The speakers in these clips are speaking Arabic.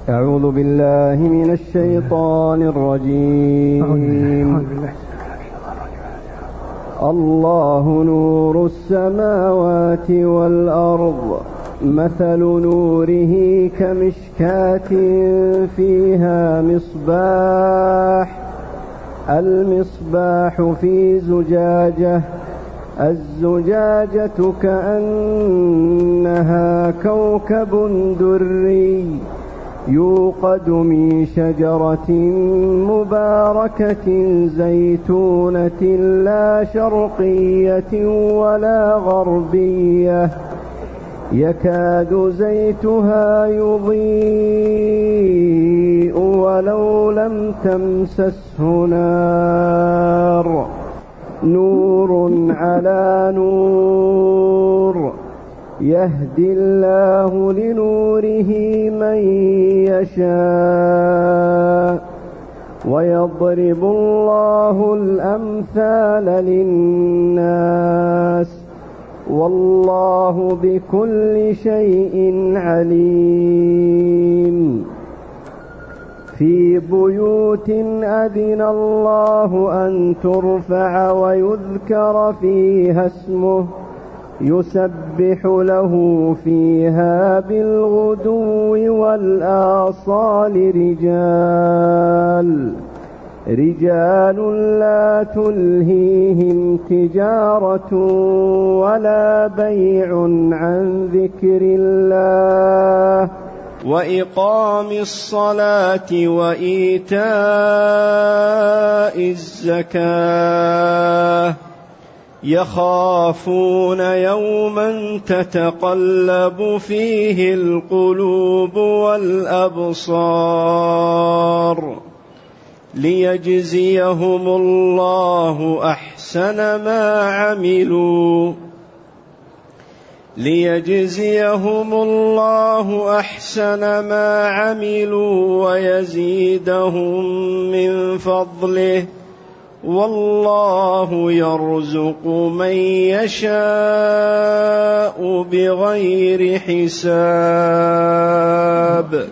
أعوذ بالله من الشيطان الرجيم. الله نور السماوات والأرض، مثل نوره كمشكاة فيها مصباح، المصباح في زجاجة، الزجاجة كأنها كوكب دري يوقد من شجرة مباركة زيتونة لا شرقية ولا غربية، يكاد زيتها يضيء ولو لم تمسسه نار، نور على نور، يهدي الله لنوره من يشاء، ويضرب الله الأمثال للناس، والله بكل شيء عليم. في بيوت أذن الله أن ترفع ويذكر فيها اسمه يسبح له فيها بالغدو والآصال رجال لا تلهيهم تجارة ولا بيع عن ذكر الله وإقام الصلاة وإيتاء الزكاة، يخافون يوما تتقلب فيه القلوب والأبصار، ليجزيهم الله أحسن ما عملوا ويزيدهم من فضله، والله يرزق من يشاء بغير حساب.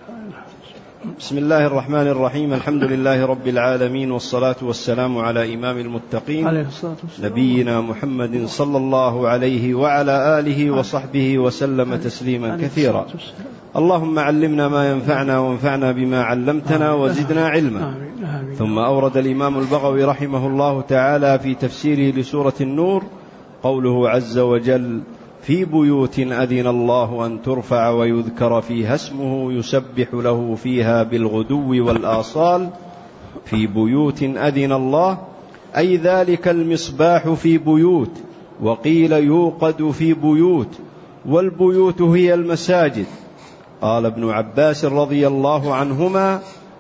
بسم الله الرحمن الرحيم. الحمد لله رب العالمين، والصلاة والسلام على إمام المتقين نبينا محمد صلى الله عليه وعلى آله وصحبه وسلم تسليما كثيرا. اللهم علمنا ما ينفعنا وانفعنا بما علمتنا وزدنا علما. ثم أورد الإمام البغوي رحمه الله تعالى في تفسيره لسورة النور قوله عز وجل: في بيوت أذن الله أن ترفع ويذكر فيها اسمه يسبح له فيها بالغدو والآصال. في بيوت أذن الله أي ذلك المصباح في بيوت، وقيل يوقد في بيوت، والبيوت هي المساجد. قال ابن عباس رضي الله عنهما: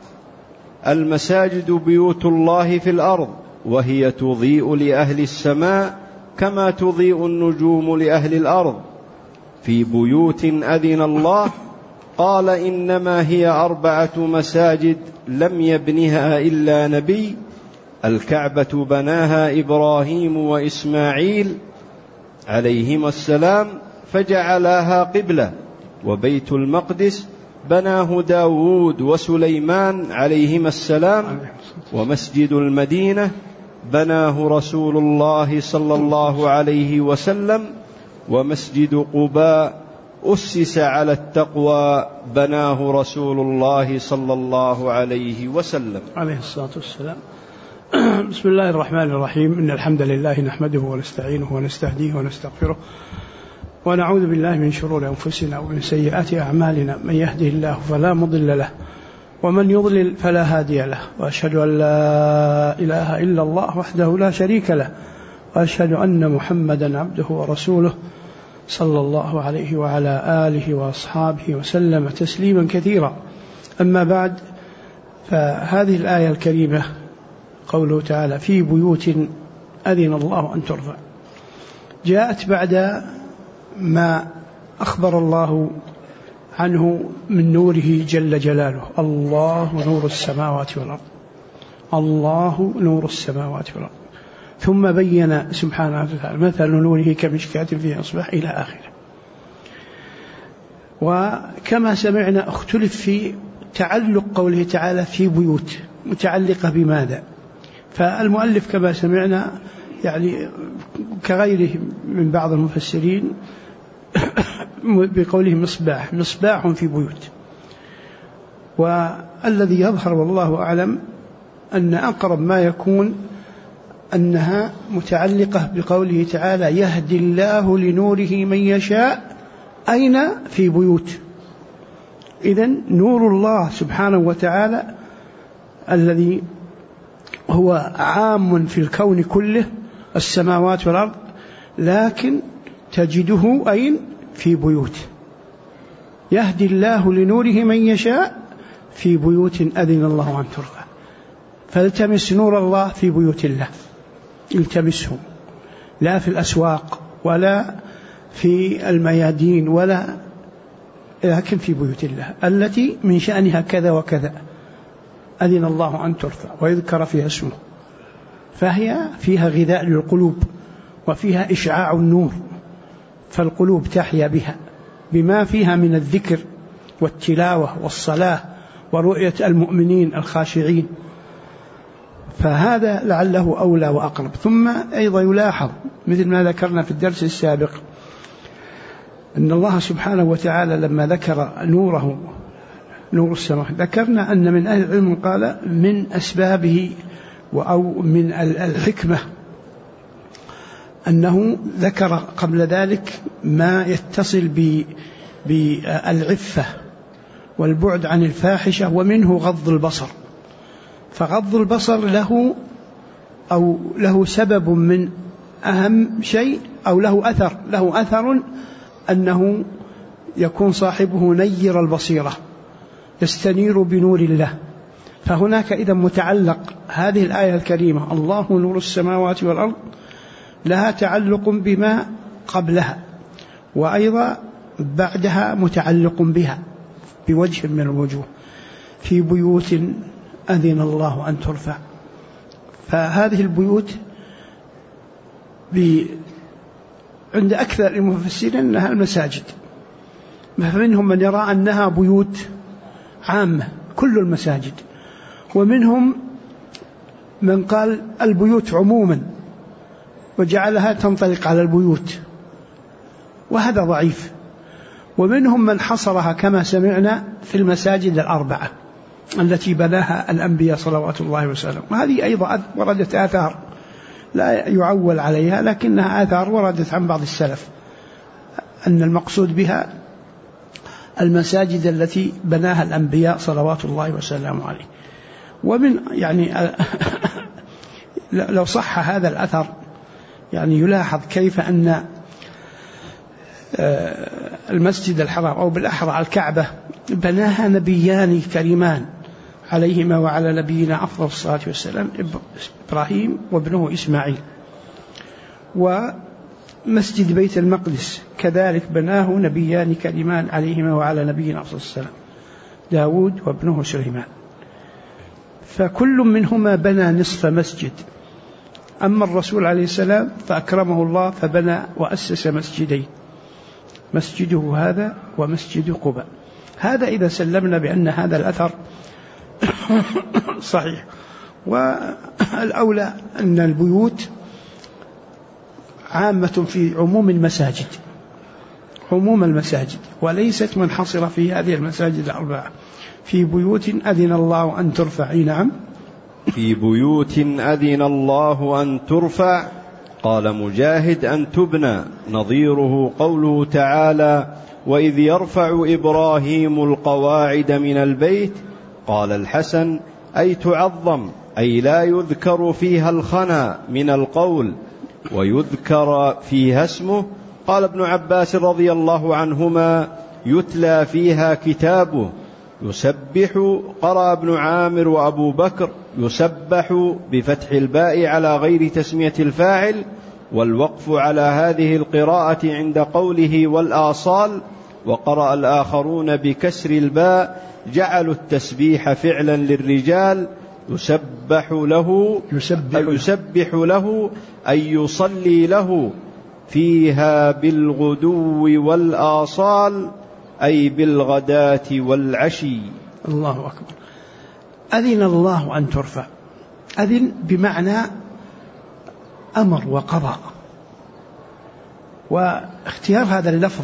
المساجد بيوت الله في الأرض، وهي تضيء لأهل السماء كما تضيء النجوم لأهل الأرض. في بيوت أذن الله قال إنما هي 4 مساجد لم يبنها إلا نبي: الكعبة بناها إبراهيم وإسماعيل عليهما السلام فجعلها قبلة، وبيت المقدس بناه داود وسليمان عليهما السلام، ومسجد المدينة بناه رسول الله صلى الله عليه وسلم، ومسجد قباء أسس على التقوى بناه رسول الله صلى الله عليه وسلم عليه الصلاة والسلام. بسم الله الرحمن الرحيم. إن الحمد لله نحمده ونستعينه ونستهديه ونستغفره، ونعوذ بالله من شرور أنفسنا ومن سيئات أعمالنا، من يهده الله فلا مضل له ومن يضلل فلا هادي له، وأشهد أن لا إله إلا الله وحده لا شريك له، وأشهد أن محمدا عبده ورسوله صلى الله عليه وعلى آله وأصحابه وسلم تسليما كثيرا. أما بعد، فهذه الآية الكريمة قوله تعالى: في بيوت أذن الله أن ترفع، جاءت بعد ما أخبر الله عنه من نوره جل جلاله: الله نور السماوات والأرض، الله نور السماوات والأرض، ثم بين سبحانه وتعالى: مثل نوره كمشكاة فيها مصباح، إلى آخره. وكما سمعنا اختلف في تعلق قوله تعالى في بيوت، متعلقة بماذا؟ فالمؤلف كما سمعنا يعني كغيره من بعض المفسرين بقوله مصباح في بيوت. والذي يظهر والله أعلم أن أقرب ما يكون أنها متعلقة بقوله تعالى يهدي الله لنوره من يشاء، أين؟ في بيوت. إذن نور الله سبحانه وتعالى الذي هو عام في الكون كله، السماوات والأرض، لكن تجده أين؟ في بيوت. يهدي الله لنوره من يشاء في بيوت أذن الله أن ترفع. فالتمس نور الله في بيوت الله، التمسه، لا في الأسواق ولا في الميادين ولا، لكن في بيوت الله التي من شأنها كذا وكذا أذن الله أن ترفع ويذكر فيها اسمه، فهي فيها غذاء للقلوب وفيها إشعاع النور، فالقلوب تحيا بها بما فيها من الذكر والتلاوة والصلاة ورؤية المؤمنين الخاشعين. فهذا لعله أولى وأقرب. ثم أيضا يلاحظ مثل ما ذكرنا في الدرس السابق أن الله سبحانه وتعالى لما ذكر نوره، نور السماء، ذكرنا أن من أهل العلم قال من أسبابه أو من الحكمة أنه ذكر قبل ذلك ما يتصل بالعفة والبعد عن الفاحشة، ومنه غض البصر. فغض البصر له سبب من أهم شيء، أو له أثر أنه يكون صاحبه نير البصيرة، يستنير بنور الله. فهناك إذا متعلق هذه الآية الكريمة الله نور السماوات والأرض لها تعلق بما قبلها، وأيضا بعدها متعلق بها بوجه من الوجوه، في بيوت أذن الله أن ترفع. فهذه البيوت عند أكثر المفسرين أنها المساجد، فمنهم من يرى أنها بيوت عامة كل المساجد، ومنهم من قال البيوت عموما وجعلها تنطلق على البيوت، وهذا ضعيف. ومنهم من حصرها كما سمعنا في المساجد الأربعة التي بناها الأنبياء صلوات الله وسلم. وهذه أيضا وردت آثار لا يعول عليها، لكنها آثار وردت عن بعض السلف أن المقصود بها المساجد التي بناها الأنبياء صلوات الله وسلم عليه. ومن يعني لو صح هذا الأثر يعني يلاحظ كيف أن المسجد الحرام أو بالأحرى الكعبة بناها نبيان كريمان عليهما وعلى نبينا أفضل الصلاة والسلام، إبراهيم وابنه إسماعيل. ومسجد بيت المقدس كذلك بناه نبيان كريمان عليهما وعلى نبينا أفضل السلام، داود وابنه سليمان. فكل منهما بنى نصف مسجد. أما الرسول عليه السلام فأكرمه الله فبنى وأسس مسجدين، مسجده هذا ومسجد قباء. هذا إذا سلمنا بأن هذا الأثر صحيح. والأولى أن البيوت عامة في عموم المساجد، عموم المساجد، وليست منحصرة في هذه المساجد الأربعة. في بيوت أذن الله أن ترفع. نعم، في بيوت أذن الله أن ترفع. قال مجاهد أن تبنى، نظيره قوله تعالى وإذ يرفع إبراهيم القواعد من البيت. قال الحسن أي تعظم، أي لا يذكر فيها الخنا من القول ويذكر فيها اسمه. قال ابن عباس رضي الله عنهما يتلى فيها كتابه. يسبح، قرأ ابن عامر وأبو بكر يسبح بفتح الباء على غير تسمية الفاعل، والوقف على هذه القراءة عند قوله والآصال. وقرأ الآخرون بكسر الباء، جعلوا التسبيح فعلا للرجال، يسبح له أي يصلي له فيها بالغدو والآصال، أي بالغداة والعشي. الله أكبر. أذن الله أن ترفع، أذن بمعنى أمر وقضى، واختيار هذا اللفظ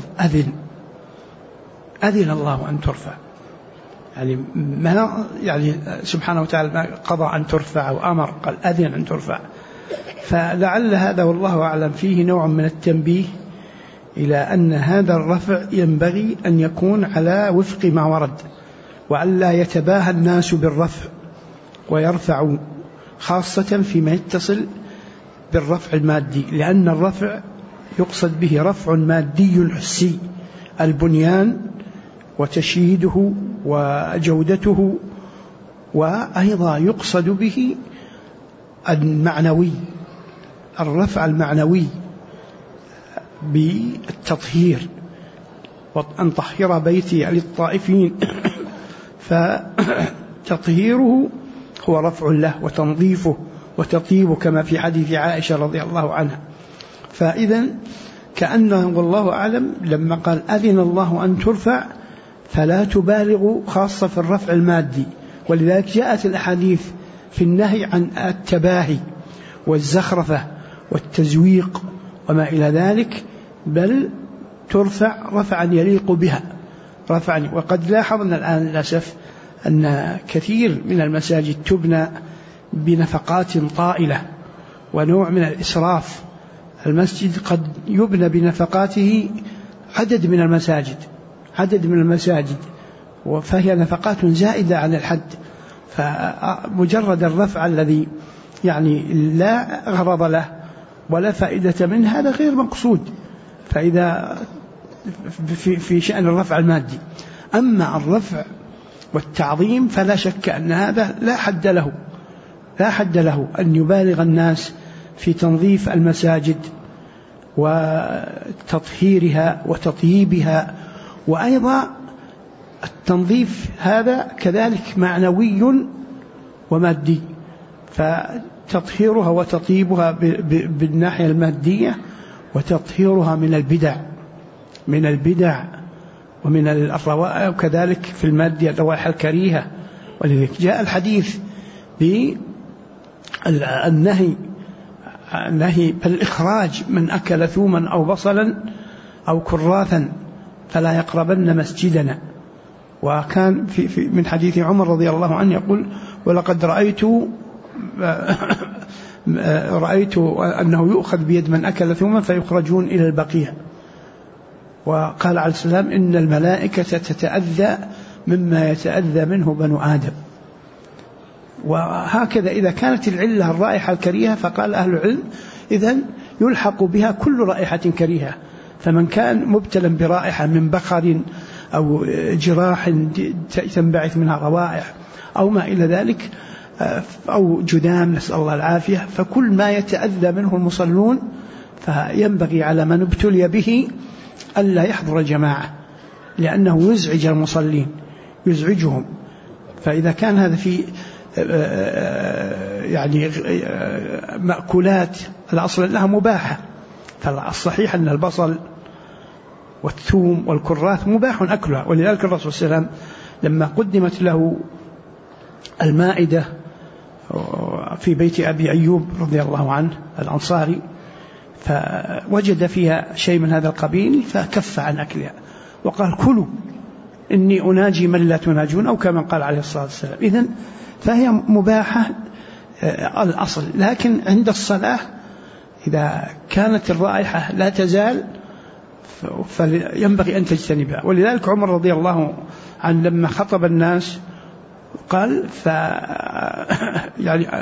أذن الله أن ترفع، يعني ما يعني سبحانه وتعالى قضى أن ترفع أو أمر، قال أذن أن ترفع. فلعل هذا والله أعلم فيه نوع من التنبيه إلى أن هذا الرفع ينبغي أن يكون على وفق ما ورد، وأن لا يتباهى الناس بالرفع ويرفعوا، خاصة فيما يتصل بالرفع المادي، لأن الرفع يقصد به رفع مادي حسي، البنيان وتشييده وجودته، وأيضا يقصد به المعنوي، الرفع المعنوي بالتطهير، وأن طهر بيتي للطائفين فتطهيره هو رفع له وتنظيفه وتطيبه، كما في حديث عائشة رضي الله عنها. فإذا كأنه والله أعلم لما قال أذن الله أن ترفع فلا تبالغوا، خاصة في الرفع المادي، ولذلك جاءت الأحاديث في النهي عن التباهي والزخرفة والتزويق وما إلى ذلك، بل ترفع رفعا يليق بها رفعا. وقد لاحظنا الآن للأسف أن كثير من المساجد تبنى بنفقات طائلة ونوع من الإسراف. المسجد قد يبنى بنفقاته عدد من المساجد فهي نفقات زائدة عن الحد، فمجرد الرفع الذي يعني لا غرض له ولا فائدة منه هذا غير مقصود، فإذا في شأن الرفع المادي. أما الرفع والتعظيم فلا شك أن هذا لا حد له أن يبالغ الناس في تنظيف المساجد وتطهيرها وتطييبها، وأيضا التنظيف هذا كذلك معنوي ومادي، فتطهيرها وتطييبها بالناحية المادية، وتطهيرها من البدع ومن الروائح، وكذلك في المادة الروائح الكريهة. ولذلك جاء الحديث بالنهي بالإخراج من أكل ثوما أو بصلا أو كراثا فلا يقربن مسجدنا. وكان في من حديث عمر رضي الله عنه يقول: ولقد رأيت أنه يؤخذ بيد من أكل ثوما فيخرجون إلى البقيع. وقال عليه السلام: إن الملائكة تتأذى مما يتأذى منه بنو آدم. وهكذا إذا كانت العلة الرائحة الكريهة فقال أهل العلم إذن يلحق بها كل رائحة كريهة، فمن كان مبتلا برائحة من بخر أو جراح تنبعث منها روائح أو ما إلى ذلك أو جذام نسأل الله العافية، فكل ما يتأذى منه المصلون فينبغي على من ابتلي به ألا يحضر جماعة، لأنه يزعج المصلين يزعجهم. فإذا كان هذا في يعني مأكولات الأصل أنها مباحة، فالصحيح أن البصل والثوم والكراث مباح أكلها. ولذلك الرسول صلى الله عليه وسلم لما قدمت له المائدة في بيت أبي أيوب رضي الله عنه الأنصاري، فوجد فيها شيء من هذا القبيل فكف عن أكلها وقال: كلوا إني أناجي من لا تناجون، أو كما قال عليه الصلاة والسلام. إذن فهي مباحة الأصل، لكن عند الصلاة إذا كانت الرائحة لا تزال فينبغي أن تجتنبها. ولذلك عمر رضي الله عنه لما خطب الناس قال: يعني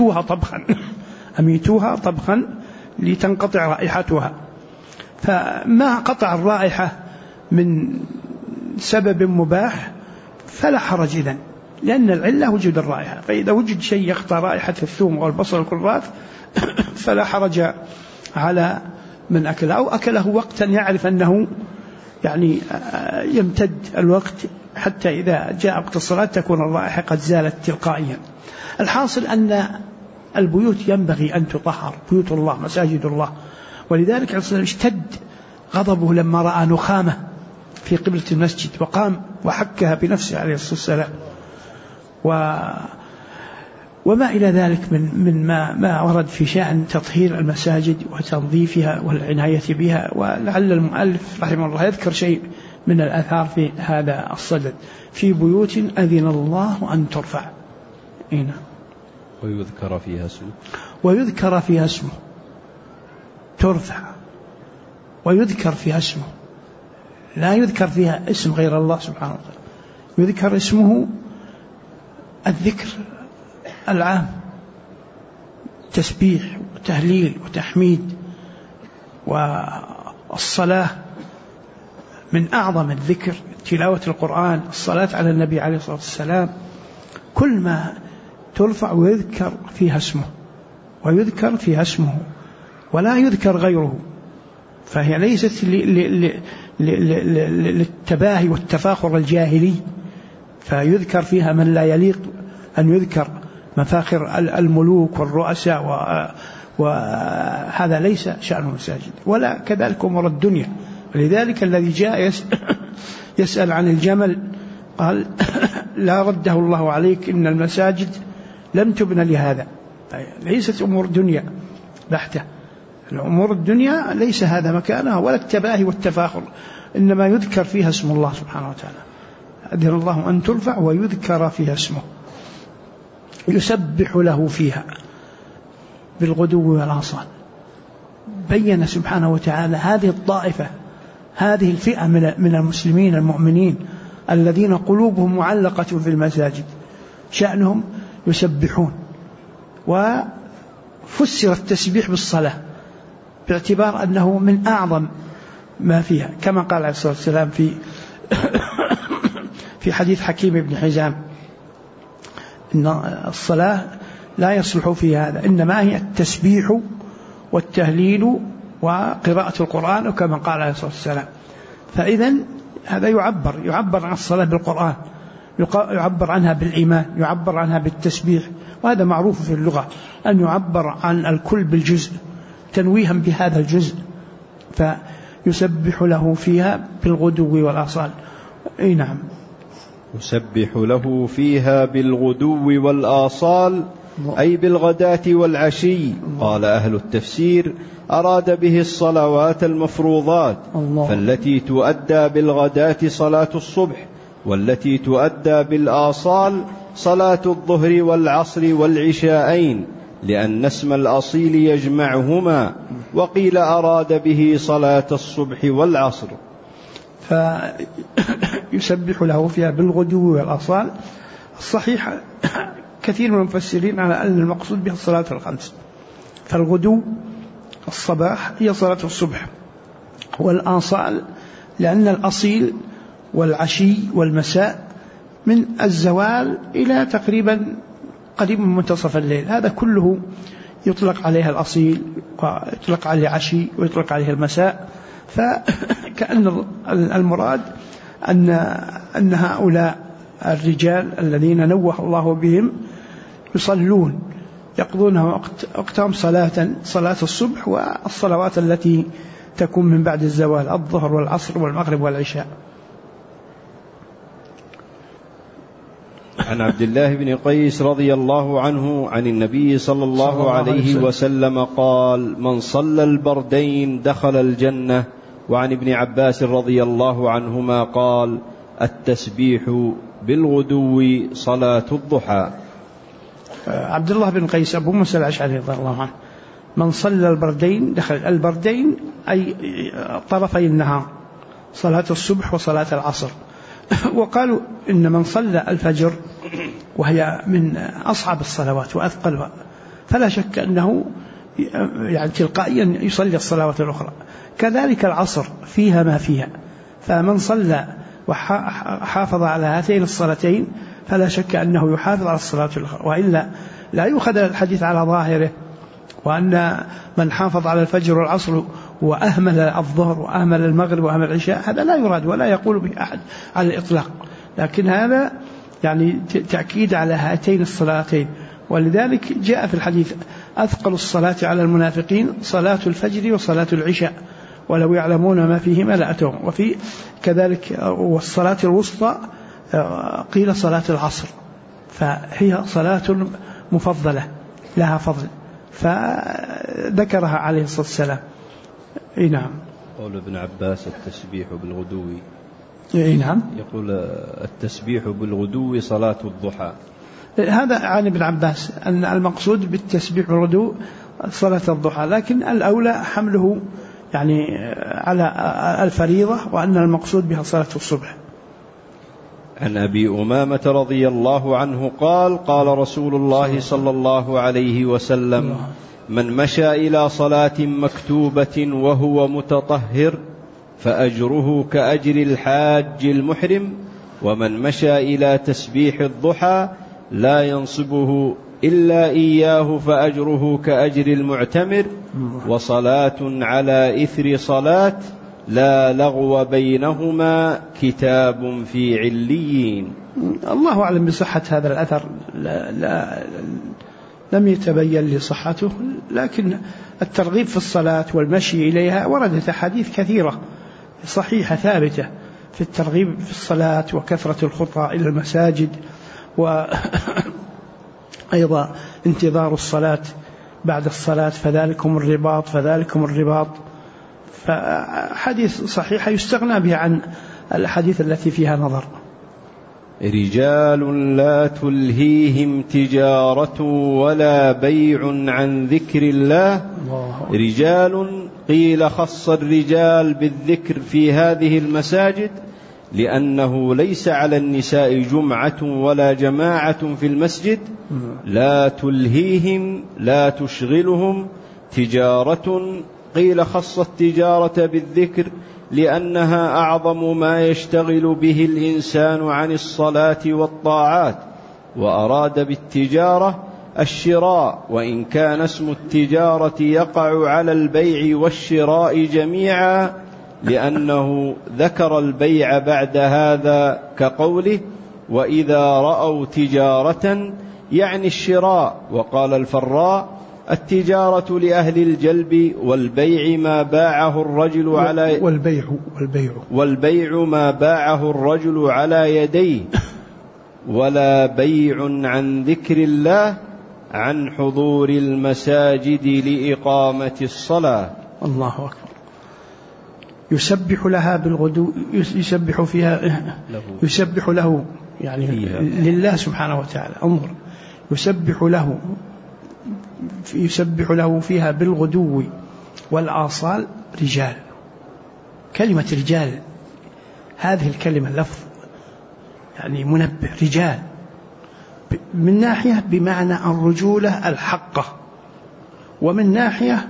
أميتوها طبخا لتنقطع رائحتها. فما قطع الرائحة من سبب مباح فلا حرج إذن، لأن العلة وجود الرائحة. فإذا وجد شيء يقطع رائحة الثوم والبصل والكراث فلا حرج على من أكله أو أكله وقتا يعرف أنه يعني يمتد الوقت حتى إذا جاء وقت الصلاة تكون الرائحة قد زالت تلقائيا. الحاصل أن البيوت ينبغي أن تطهر، بيوت الله مساجد الله. ولذلك اشتد غضبه لما رأى نخامة في قبلة المسجد وقام وحكها بنفسه عليه الصلاة والسلام، وما إلى ذلك من ما ورد في شأن تطهير المساجد وتنظيفها والعناية بها. ولعل المؤلف رحمه الله يذكر شيء من الآثار في هذا الصدد: في بيوت أذن الله أن ترفع ويذكر فيها اسمه ترفع ويذكر فيها اسمه، لا يذكر فيها اسم غير الله سبحانه وتعالى، يذكر اسمه الذكر العام، تسبيح وتهليل وتحميد. والصلاة من أعظم الذكر، تلاوة القرآن، الصلاة على النبي عليه الصلاة والسلام، كل ما ترفع ويذكر فيها اسمه ولا يذكر غيره، فهي ليست للتباهي والتفاخر الجاهلي، فيذكر فيها من لا يليق أن يذكر، مفاخر الملوك والرؤساء، وهذا ليس شأن المساجد، ولا كذلك أمور الدنيا. ولذلك الذي جاء يسأل عن الجمل قال: لا رده الله عليك، إن المساجد لم تبنى لهذا. ليست أمور دنيا بحتة، الأمور الدنيا ليس هذا مكانها، ولا التباهي والتفاخر، إنما يذكر فيها اسم الله سبحانه وتعالى. أذن الله أن ترفع ويذكر فيها اسمه، يسبح له فيها بالغدو والآصال. بين سبحانه وتعالى هذه الطائفة، هذه الفئة من المسلمين المؤمنين الذين قلوبهم معلقة في المساجد، شأنهم يسبحون. وفسر التسبيح بالصلاة باعتبار أنه من أعظم ما فيها، كما قال عليه الصلاة والسلام في حديث حكيم بن حزام: إن الصلاة لا يصلح في هذا، إنما هي التسبيح والتهليل وقراءة القرآن، وكما قال عليه الصلاة والسلام. فإذن هذا يعبر عن الصلاة بالقرآن، يعبر عنها بالإيمان، يعبر عنها بالتسبيح، وهذا معروف في اللغة أن يعبر عن الكل بالجزء تنويها بهذا الجزء، فيسبح له فيها بالغدو والآصال. نعم، يسبح له فيها بالغدو والآصال، أي بالغداة والعشي. قال أهل التفسير: أراد به الصلوات المفروضات، فالتي تؤدى بالغداة صلاة الصبح، والتي تؤدى بالآصال صلاة الظهر والعصر والعشاءين، لأن اسم الأصيل يجمعهما. وقيل أراد به صلاة الصبح والعصر. فيسبح له فيها بالغدو والآصال. الصحيح كثير من المفسرين على أن المقصود بها الصلاة الخمس، فالغدو الصباح هي صلاة الصبح، والآصال لأن الأصيل والعشي والمساء من الزوال إلى تقريبا قريب من منتصف الليل، هذا كله يطلق عليها الأصيل، ويطلق عليه عشي، ويطلق عليه المساء. فكأن المراد أن هؤلاء الرجال الذين نوه الله بهم يصلون، يقضون وقتهم صلاة الصبح والصلوات التي تكون من بعد الزوال، الظهر والعصر والمغرب والعشاء. عن عبد الله بن قيس رضي الله عنه عن النبي صلى الله عليه وسلم قال: من صلى البردين دخل الجنة. وعن ابن عباس رضي الله عنهما قال: التسبيح بالغدو صلاة الضحى. عبد الله بن قيس أبو موسى الأشعري رضي الله عنه: من صلى البردين دخل. البردين أي طرفي النهار، صلاة الصبح وصلاة العصر. وقالوا إن من صلى الفجر وهي من أصعب الصلوات وأثقلها، فلا شك أنه يعني تلقائيا يصلي الصلوات الأخرى. كذلك العصر فيها ما فيها، فمن صلى وحافظ على هاتين الصلاتين فلا شك أنه يحافظ على الصلاة الأخرى، وإلا لا يؤخذ الحديث على ظاهره، وأن من حافظ على الفجر والعصر وأهمل الظهر وأهمل المغرب وأهمل العشاء، هذا لا يراد ولا يقول به أحد على الإطلاق، لكن هذا يعني تأكيد على هاتين الصلاتين. ولذلك جاء في الحديث: أثقل الصلاة على المنافقين صلاة الفجر وصلاة العشاء، ولو يعلمون ما فيهما لأتوهم. وفي كذلك والصلاة الوسطى قيل صلاة العصر، فهي صلاة مفضلة لها فضل، فذكرها عليه الصلاة والسلام. نعم. قول ابن عباس التسبيح بالغدو. نعم. يقول التسبيح بالغدو صلاة الضحى. هذا عن ابن عباس أن المقصود بالتسبيح بالغدو صلاة الضحى، لكن الأولى حمله يعني على الفريضة، وأن المقصود بها صلاة الصبح. عن أبي أمامة رضي الله عنه قال قال رسول الله صلى الله عليه وسلم: من مشى إلى صلاة مكتوبة وهو متطهر فأجره كأجر الحاج المحرم، ومن مشى إلى تسبيح الضحى لا ينصبه إلا إياه فأجره كأجر المعتمر، وصلاة على إثر صلاة لا لغو بينهما كتاب في عليين. الله أعلم بصحة هذا الأثر، لم يتبين لي صحته، لكن الترغيب في الصلاة والمشي إليها وردت أحاديث كثيرة صحيحة ثابتة في الترغيب في الصلاة وكثرة الخطى إلى المساجد، وأيضا انتظار الصلاة بعد الصلاة فذلكم الرباط. فحديث صحيحة يستغنى بها عن الحديث التي فيها نظر. رجال لا تلهيهم تجارة ولا بيع عن ذكر الله. رجال قيل خص الرجال بالذكر في هذه المساجد لأنه ليس على النساء جمعة ولا جماعة في المسجد. لا تلهيهم لا تشغلهم تجارة، قيل خص التجارة بالذكر لأنها أعظم ما يشتغل به الإنسان عن الصلاة والطاعات، وأراد بالتجارة الشراء، وإن كان اسم التجارة يقع على البيع والشراء جميعا، لأنه ذكر البيع بعد هذا كقوله: وإذا رأوا تجارة يعني الشراء. وقال الفراء: التجارة لأهل الجلب، والبيع ما باعه الرجل على والبيع ما باعه الرجل على يديه، ولا بيع عن ذكر الله عن حضور المساجد لإقامة الصلاة. الله أكبر. يسبح لها بالغدو، يسبح فيها يسبح له يعني لله سبحانه وتعالى. انظر، يسبح له فيها بالغدو والآصال رجال. كلمة رجال هذه الكلمة لفظ يعني منبه، رجال من ناحية بمعنى الرجولة الحقة، ومن ناحية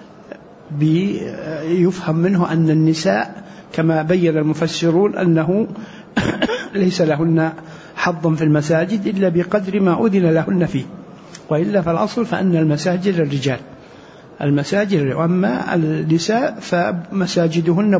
يفهم منه أن النساء كما بين المفسرون أنه ليس لهن حظ في المساجد إلا بقدر ما أذن لهن فيه، وإلا فالأصل فأن المساجد للرجال، المساجد، وأما النساء فمساجدهن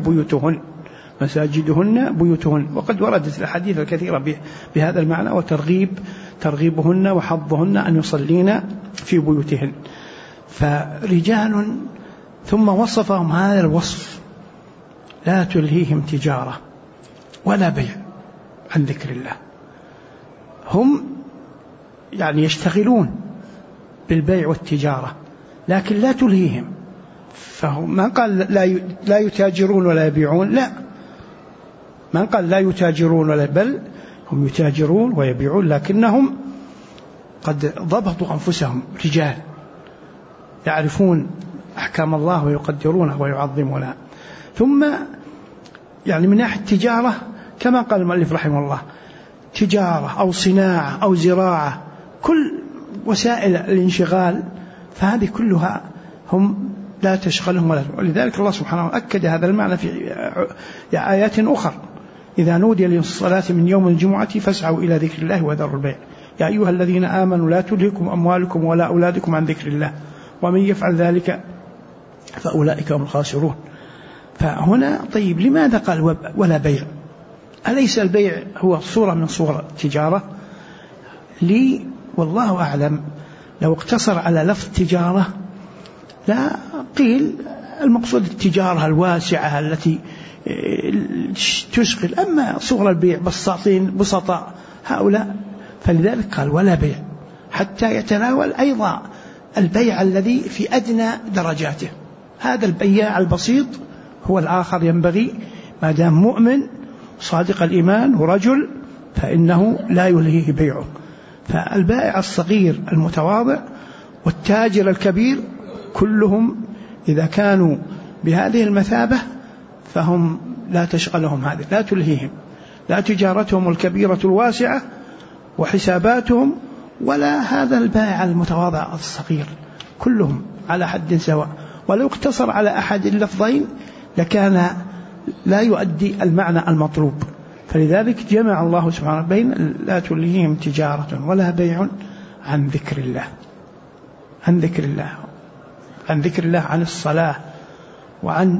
بيوتهن. وقد وردت الحديث الكثيرة بهذا المعنى، وترغيبهن وحظهن أن يصلين في بيوتهن. فرجال، ثم وصفهم هذا الوصف: لا تلهيهم تجارة ولا بيع عن ذكر الله. هم يعني يشتغلون بالبيع والتجارة، لكن لا تلهيهم. فهم ما قال لا يتاجرون ولا يبيعون، لا، ما قال لا يتاجرون ولا، بل هم يتاجرون ويبيعون، لكنهم قد ضبطوا أنفسهم، رجال يعرفون أحكام الله ويقدرونها ويعظمونها. ثم يعني من ناحية التجارة كما قال المؤلف رحمه الله: تجارة أو صناعة أو زراعة، كل وسائل الانشغال، فهذه كلها هم لا تشغلهم ولذلك الله سبحانه أكد هذا المعنى في آيات أخرى: إذا نودي للصلاة من يوم الجمعة فاسعوا إلى ذكر الله وذروا البيع يا أيها الذين آمنوا لا تلهكم أموالكم ولا أولادكم عن ذكر الله ومن يفعل ذلك فأولئك هم الخاسرون. فهنا طيب لماذا قال ولا بيع؟ أليس البيع هو صورة من صور التجارة؟ لي والله أعلم لو اقتصر على لفظ تجارة لا قيل المقصود التجارة الواسعة التي تشغل. أما صغر البيع بساطين بسطاء هؤلاء، فلذلك قال ولا بيع حتى يتناول أيضا البيع الذي في أدنى درجاته. هذا البياع البسيط هو الآخر ينبغي ما دام مؤمن صادق الإيمان ورجل فإنه لا يلهيه بيعه. فالبائع الصغير المتواضع والتاجر الكبير كلهم إذا كانوا بهذه المثابة فهم لا تشغلهم هذه، لا تلهيهم لا تجارتهم الكبيرة الواسعة وحساباتهم ولا هذا البائع المتواضع الصغير، كلهم على حد سواء. ولو اقتصر على أحد اللفظين لكان لا يؤدي المعنى المطلوب. فلذلك جمع الله سبحانه بين لا تلهيهم تجارة ولا بيع عن ذكر الله، عن ذكر الله، عن ذكر الله، عن الصلاة، وعن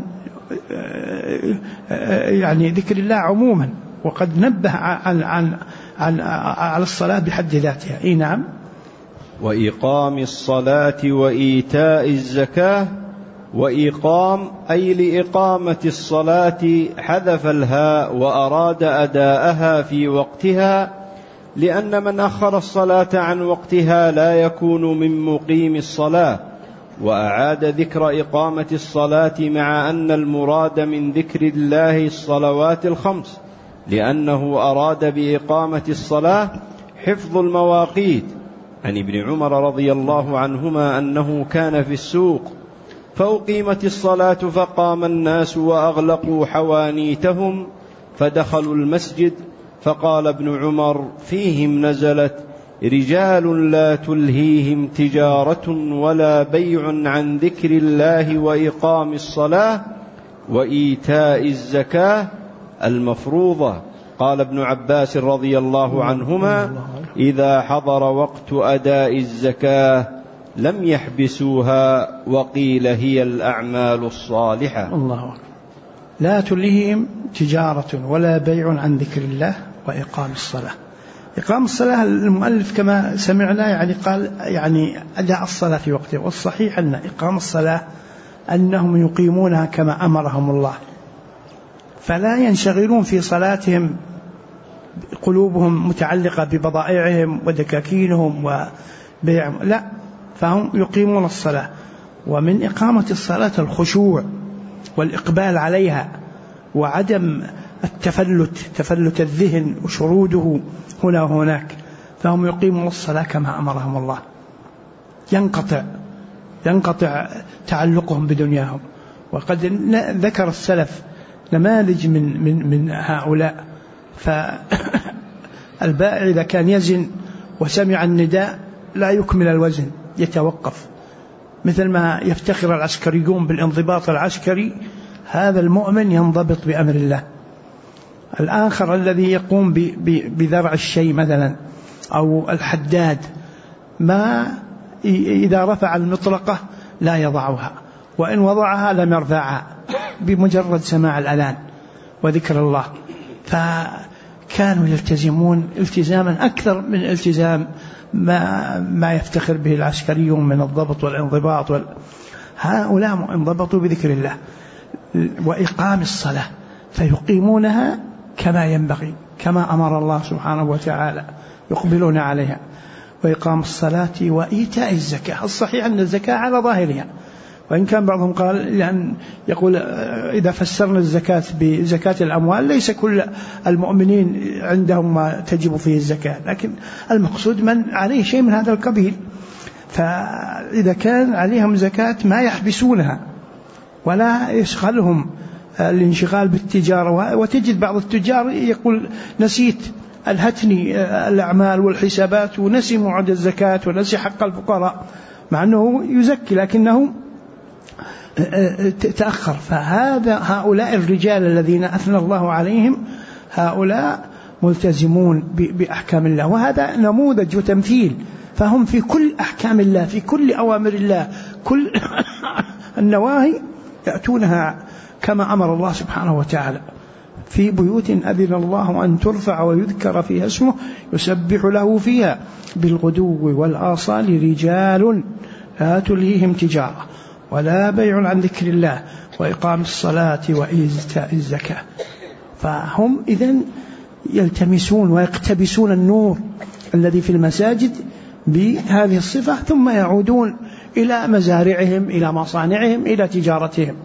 يعني ذكر الله عموما. وقد نبه على الصلاة بحد ذاتها. إيه نعم. وإقام الصلاة وإيتاء الزكاة. وإقام أي لإقامة الصلاة حذف الهاء وأراد أداءها في وقتها، لأن من أخر الصلاة عن وقتها لا يكون من مقيم الصلاة. وأعاد ذكر إقامة الصلاة مع أن المراد من ذكر الله الصلوات الخمس، لأنه أراد بإقامة الصلاة حفظ المواقيت. عن ابن عمر رضي الله عنهما أنه كان في السوق فأقيمت الصلاة فقام الناس وأغلقوا حوانيتهم فدخلوا المسجد، فقال ابن عمر فيهم نزلت رجال لا تلهيهم تجارة ولا بيع عن ذكر الله وإقام الصلاة وإيتاء الزكاة المفروضة. قال ابن عباس رضي الله عنهما إذا حضر وقت أداء الزكاة لم يحبسوها، وقيل هي الأعمال الصالحة. الله أكبر. لا تلهيهم تجارة ولا بيع عن ذكر الله وإقام الصلاة. إقام الصلاة المؤلف كما سمعنا يعني قال يعني أداء الصلاة في وقته، والصحيح أن إقام الصلاة أنهم يقيمونها كما أمرهم الله، فلا ينشغلون في صلاتهم قلوبهم متعلقة ببضائعهم ودكاكينهم وبيعهم، لا، فهم يقيمون الصلاة. ومن إقامة الصلاة الخشوع والإقبال عليها وعدم تفلت الذهن وشروده هنا وهناك، فهم يقيمون الصلاة كما أمرهم الله. ينقطع تعلقهم بدنياهم. وقد ذكر السلف نماذج من هؤلاء. فالبائع إذا كان يزن وسمع النداء لا يكمل الوزن، يتوقف، مثل ما يفتخر العسكريون بالانضباط العسكري، هذا المؤمن ينضبط بأمر الله. الآخر الذي يقوم بذرع الشيء مثلا أو الحداد، ما إذا رفع المطرقة لا يضعها، وإن وضعها لم يرفعها بمجرد سماع الأذان وذكر الله. فكانوا يلتزمون التزاما أكثر من التزام ما يفتخر به العسكريون من الضبط والانضباط. هؤلاء انضبطوا بذكر الله وإقام الصلاة، فيقيمونها كما ينبغي كما أمر الله سبحانه وتعالى، يقبلون عليها. وإقام الصلاة وإيتاء الزكاة. الصحيح أن الزكاة على ظاهرها، وإن كان بعضهم قال لأن يقول إذا فسرنا الزكاة بزكاة الأموال ليس كل المؤمنين عندهم ما تجب فيه الزكاة، لكن المقصود من عليه شيء من هذا القبيل. فإذا كان عليهم زكاة ما يحبسونها ولا يشغلهم الانشغال بالتجارة. وتجد بعض التجار يقول نسيت الهتني الأعمال والحسابات ونسي موعد الزكاة ونسي حق الفقراء، مع أنه يزكي لكنه تأخر. هؤلاء الرجال الذين أثنى الله عليهم هؤلاء ملتزمون بأحكام الله، وهذا نموذج وتمثيل. فهم في كل أحكام الله، في كل أوامر الله، كل النواهي يأتونها كما أمر الله سبحانه وتعالى. في بيوت أذن الله أن ترفع ويذكر فيها اسمه يسبح له فيها بالغدو والآصال رجال لا تلهيهم تجارة ولا بيع عن ذكر الله وإقام الصلاة وإيتاء الزكاة. فهم إذن يلتمسون ويقتبسون النور الذي في المساجد بهذه الصفة، ثم يعودون إلى مزارعهم، إلى مصانعهم، إلى تجارتهم.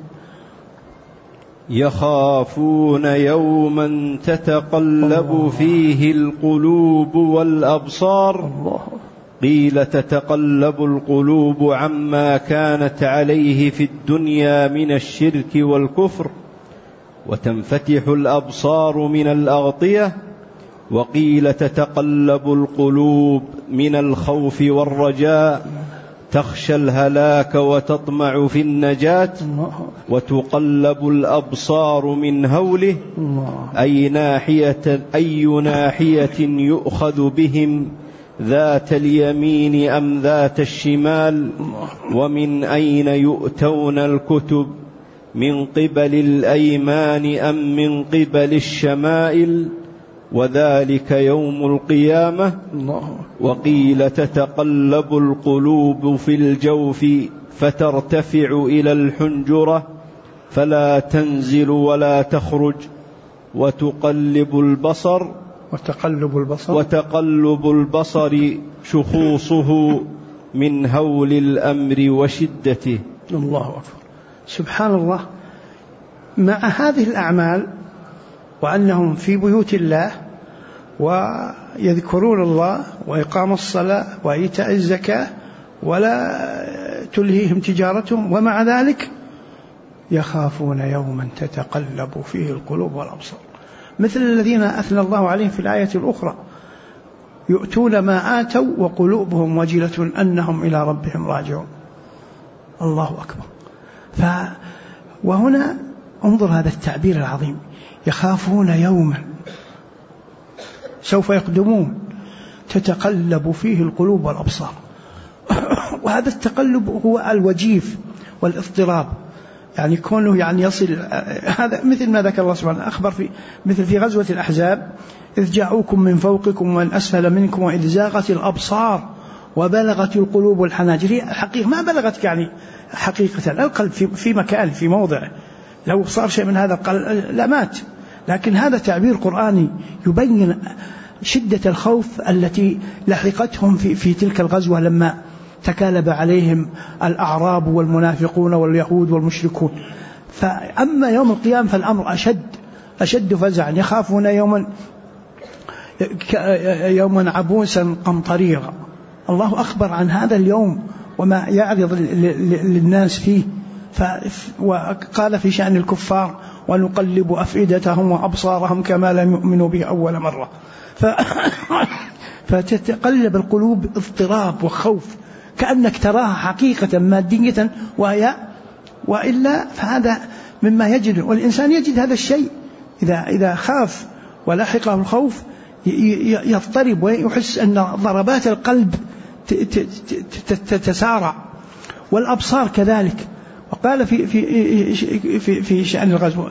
يخافون يوما تتقلب فيه القلوب والأبصار. قيل تتقلب القلوب عما كانت عليه في الدنيا من الشرك والكفر، وتنفتح الأبصار من الأغطية. وقيل تتقلب القلوب من الخوف والرجاء، تخشى الهلاك وتطمع في النجاة. وتقلب الأبصار من هوله، أي ناحية يؤخذ بهم، ذات اليمين أم ذات الشمال، ومن أين يؤتون الكتب، من قبل الأيمان أم من قبل الشمائل، وذلك يوم القيامة. وقيل تتقلب القلوب في الجوف فترتفع إلى الحنجرة فلا تنزل ولا تخرج. وتقلب البصر وتقلب البصر شخوصه من هول الأمر وشدته. الله أكبر. سبحان الله. مع هذه الأعمال وأنهم في بيوت الله ويذكرون الله وإقام الصلاة وإيتاء الزكاة ولا تلهيهم تجارتهم، ومع ذلك يخافون يوما تتقلب فيه القلوب والأبصار، مثل الذين أثنى الله عليهم في الآية الأخرى: يؤتون ما آتوا وقلوبهم وجلة أنهم إلى ربهم راجعون. الله أكبر. وهنا انظر هذا التعبير العظيم: يخافون يوما سوف يقدمون تتقلب فيه القلوب والأبصار. وهذا التقلب هو الوجيف والاضطراب، يعني كونه يعني يصل هذا مثل ما ذكر الله سبحانه أخبر مثل في غزوة الأحزاب: إذ جاءوكم من فوقكم ومن أسفل منكم وإذ زاغت الأبصار وبلغت القلوب الحناجر. هي حقيقة ما بلغت يعني حقيقة، القلب في مكان في موضع، لو صار شيء من هذا القلب لمات. لكن هذا تعبير قرآني يبين شدة الخوف التي لحقتهم في تلك الغزوة لما تكالب عليهم الأعراب والمنافقون واليهود والمشركون. فأما يوم القيامة فالأمر أشد فزعا: يخافون يوما عبوسا قمطريرا. الله أخبر عن هذا اليوم وما يعرض للناس فيه. وقال في شأن الكفار: ونقلب أفئدتهم وأبصارهم كما لم يؤمنوا به أول مرة. فتتقلب القلوب اضطراب وخوف، كأنك تراها حقيقة مادية وإلا فهذا مما يجد، والإنسان يجد هذا الشيء إذا خاف ولحقه الخوف يضطرب ويحس أن ضربات القلب تتسارع، والأبصار كذلك. وقال في شأن الغزو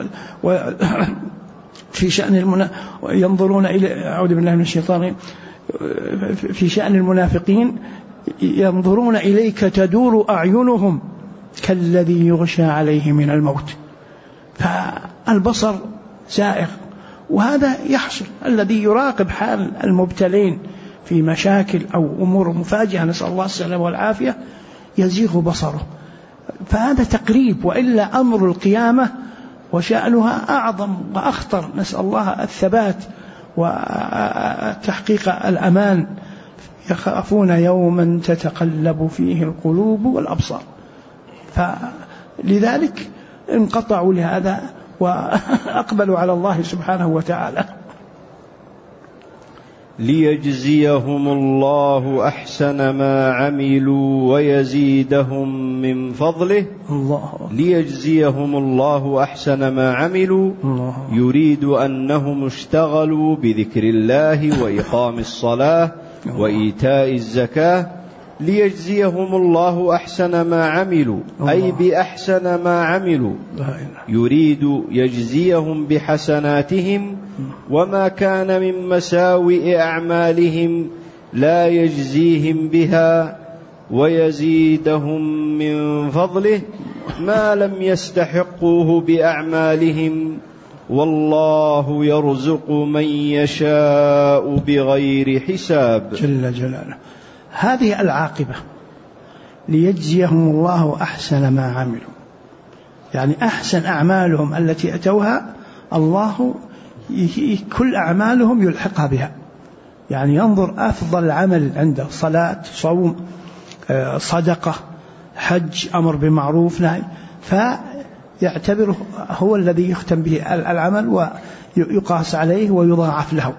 في شأن ينظرون إلى أعوذ بالله من الشيطان في شأن المنافقين: ينظرون إليك تدور أعينهم كالذي يغشى عليه من الموت. فالبصر زائغ، وهذا يحصل. الذي يراقب حال المبتلين في مشاكل أو أمور مفاجئة نسأل الله السلامة والعافية يزيغ بصره. فهذا تقريب، وإلا أمر القيامة وشأنها أعظم وأخطر. نسأل الله الثبات وتحقيق الأمان. يخافون يوما تتقلب فيه القلوب والأبصار. فلذلك انقطعوا لهذا وأقبلوا على الله سبحانه وتعالى. ليجزيهم الله أحسن ما عملوا ويزيدهم من فضله. ليجزيهم الله أحسن ما عملوا، يريد أنهم اشتغلوا بذكر الله وإقام الصلاة وإيتاء الزكاة. ليجزيهم الله أحسن ما عملوا، أي بأحسن ما عملوا. يريد يجزيهم بحسناتهم، وما كان من مساوئ أعمالهم لا يجزيهم بها، ويزيدهم من فضله، ما لم يستحقوه بأعمالهم، والله يرزق من يشاء بغير حساب. جل جلاله. هذه العاقبة ليجزيهم الله أحسن ما عملوا، يعني أحسن أعمالهم التي أتوها الله كل أعمالهم يلحقها بها، يعني ينظر أفضل عمل عنده صلاة، صوم، صدقة، حج، أمر بمعروف، نهي، فيعتبره هو الذي يختم به العمل ويقاس عليه ويضاعف له،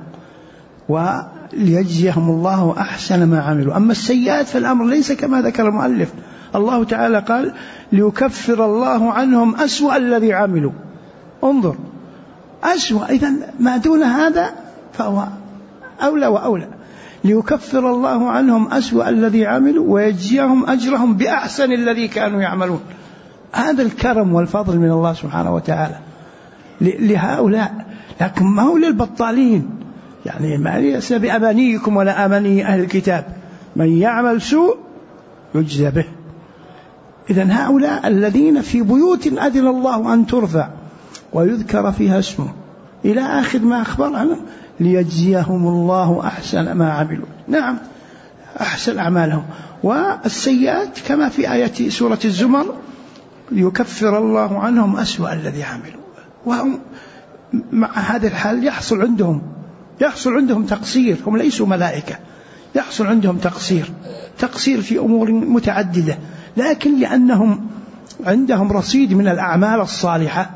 وليجزيهم الله أحسن ما عملوا. أما السيئات فالأمر ليس كما ذكر المؤلف، الله تعالى قال ليكفر الله عنهم أسوأ الذي عملوا. انظر، أسوأ، إذن ما دون هذا فهو أولى وأولى. ليكفر الله عنهم أسوأ الذي عملوا ويجزيهم أجرهم بأحسن الذي كانوا يعملون. هذا الكرم والفضل من الله سبحانه وتعالى لهؤلاء، لكن ما هو للبطالين، يعني ما ليس بأمانيكم ولا أماني أهل الكتاب، من يعمل سوء يجزى به. إذن هؤلاء الذين في بيوت أذن الله أن ترفع ويذكر فيها اسمه إلى آخر ما أخبر عنه، ليجزيهم الله أحسن ما عملوا. نعم، أحسن أعمالهم. والسيئات كما في آية سورة الزمر ليكفر الله عنهم أسوأ الذي عملوا. وهم مع هذا الحال يحصل عندهم تقصير، هم ليسوا ملائكة، يحصل عندهم تقصير في أمور متعددة، لكن لأنهم عندهم رصيد من الأعمال الصالحة،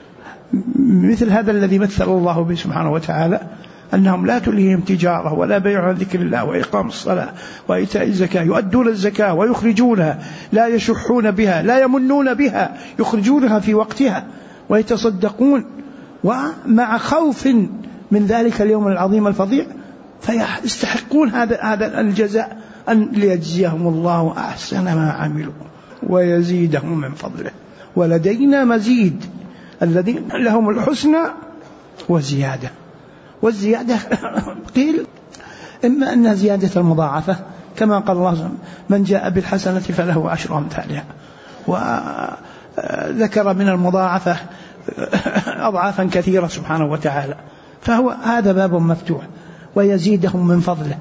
مثل هذا الذي مثل الله به سبحانه وتعالى، أنهم لا تلهيهم تجارة ولا بيع عن ذكر الله وإقام الصلاة وإيتاء الزكاة، يؤدون الزكاة ويخرجونها، لا يشحون بها، لا يمنون بها، يخرجونها في وقتها ويتصدقون، ومع خوف من ذلك اليوم العظيم الفظيع، فيستحقون هذا الجزاء، أن ليجزيهم الله أحسن ما عملوا ويزيدهم من فضله. ولدينا مزيد، الذين لهم الحسنى وزيادة. والزيادة قيل إما أنها زيادة المضاعفة كما قال الله من جاء بالحسنة فله 10 أمثالها، وذكر من المضاعفة أضعافا كثيرة سبحانه وتعالى، فهو هذا باب مفتوح. ويزيدهم من فضله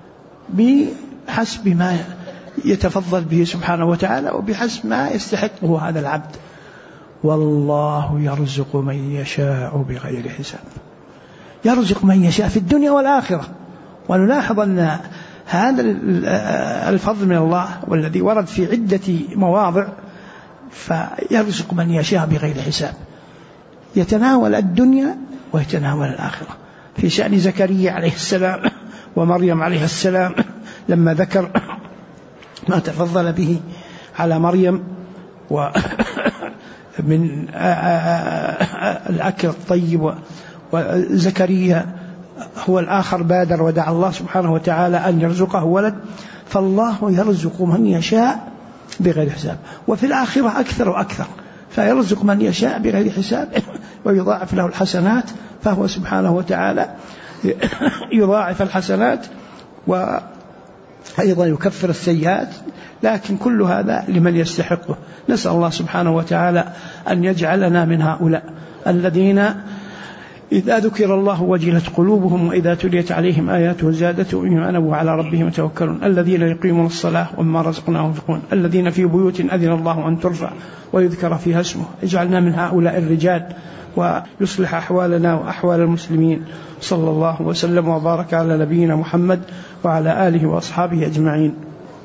بحسب ما يتفضل به سبحانه وتعالى وبحسب ما يستحقه هذا العبد. والله يرزق من يشاء بغير حساب، يرزق من يشاء في الدنيا والآخرة. ونلاحظ أن هذا الفضل من الله والذي ورد في عدة مواضع، فيرزق من يشاء بغير حساب، يتناول الدنيا ويتناول الآخرة. في شأن زكريا عليه السلام ومريم عليه السلام، لما ذكر ما تفضل به على مريم ومن الأكل الطيب، وزكريا هو الآخر بادر ودعا الله سبحانه وتعالى أن يرزقه ولد، فالله يرزق من يشاء بغير حساب. وفي الآخرة أكثر وأكثر، فيرزق من يشاء بغير حساب ويضاعف له الحسنات، فهو سبحانه وتعالى يضاعف الحسنات وأيضا يكفر السيئات، لكن كل هذا لمن يستحقه. نسأل الله سبحانه وتعالى أن يجعلنا من هؤلاء الذين إذا ذكر الله وجلت قلوبهم وإذا تليت عليهم آياته زادتهم إيمانا وعلى ربهم يتوكلون، الذين يقيمون الصلاة ومما رزقناهم ينفقون، الذين في بيوت أذن الله أن ترفع ويذكر فيها اسمه. اجعلنا من هؤلاء الرجال ويصلح أحوالنا وأحوال المسلمين. صلى الله وسلم وبارك على نبينا محمد وعلى آله وأصحابه أجمعين.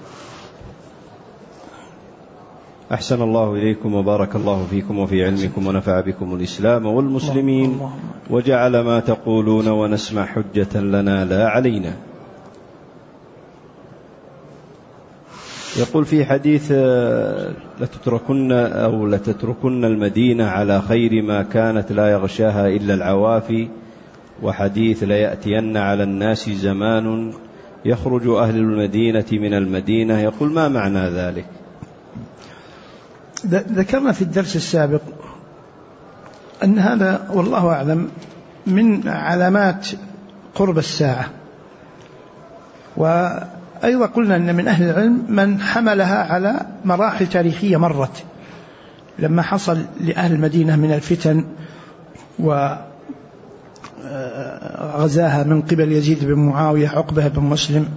أحسن الله إليكم وبارك الله فيكم وفي علمكم ونفع بكم الإسلام والمسلمين، وجعل ما تقولون ونسمع حجة لنا لا علينا. يقول في حديث لتتركن المدينة على خير ما كانت لا يغشاها إلا العوافي، وحديث ليأتين على الناس زمان يخرج أهل المدينة من المدينة. يقول ما معنى ذلك؟ ذكرنا في الدرس السابق أن هذا والله أعلم من علامات قرب الساعة، وأيضا قلنا أن من أهل العلم من حملها على مراحل تاريخية مرت، لما حصل لأهل المدينة من الفتن وغزاها من قبل يزيد بن معاوية عقبة بن مسلم،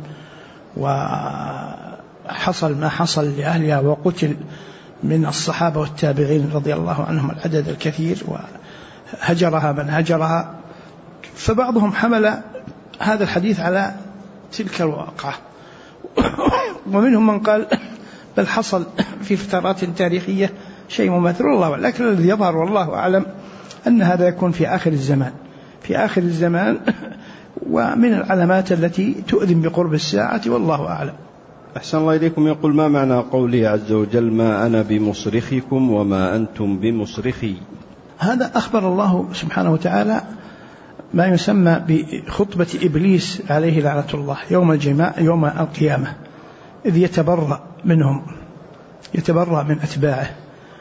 وحصل ما حصل لأهلها وقتل من الصحابة والتابعين رضي الله عنهم العدد الكثير، وهجرها من هجرها، فبعضهم حمل هذا الحديث على تلك الواقعة، ومنهم من قال بل حصل في فترات تاريخية شيء مماثل الله، لكن الذي يظهر والله أعلم أن هذا يكون في آخر الزمان، في آخر الزمان، ومن العلامات التي تؤذن بقرب الساعة، والله أعلم. أحسن الله إليكم. يقول: ما معنى قوله عز وجل: ما أنا بمصرخكم وما أنتم بمصرخي؟ هذا أخبر الله سبحانه وتعالى ما يسمى بخطبة إبليس عليه لعنة الله يوم القيامة، إذ يتبرأ منهم، يتبرأ من أتباعه،